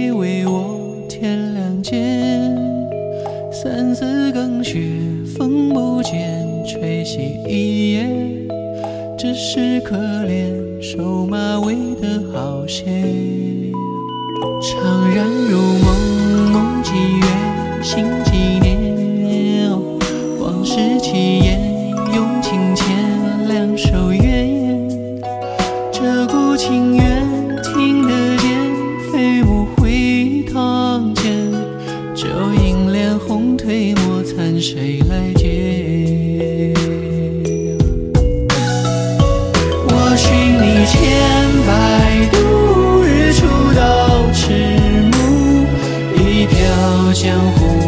谁为我添亮剑？三四更雪，风不见，吹熄一夜。只是可怜瘦马尾的好些。怅然如梦，梦几月，醒几年。往事起烟，用情牵，两手缘。这股情缘听得见，飞舞回堂前。酒饮脸红褪墨残，谁来接？我寻你千百度，日出到迟暮，一飘江湖。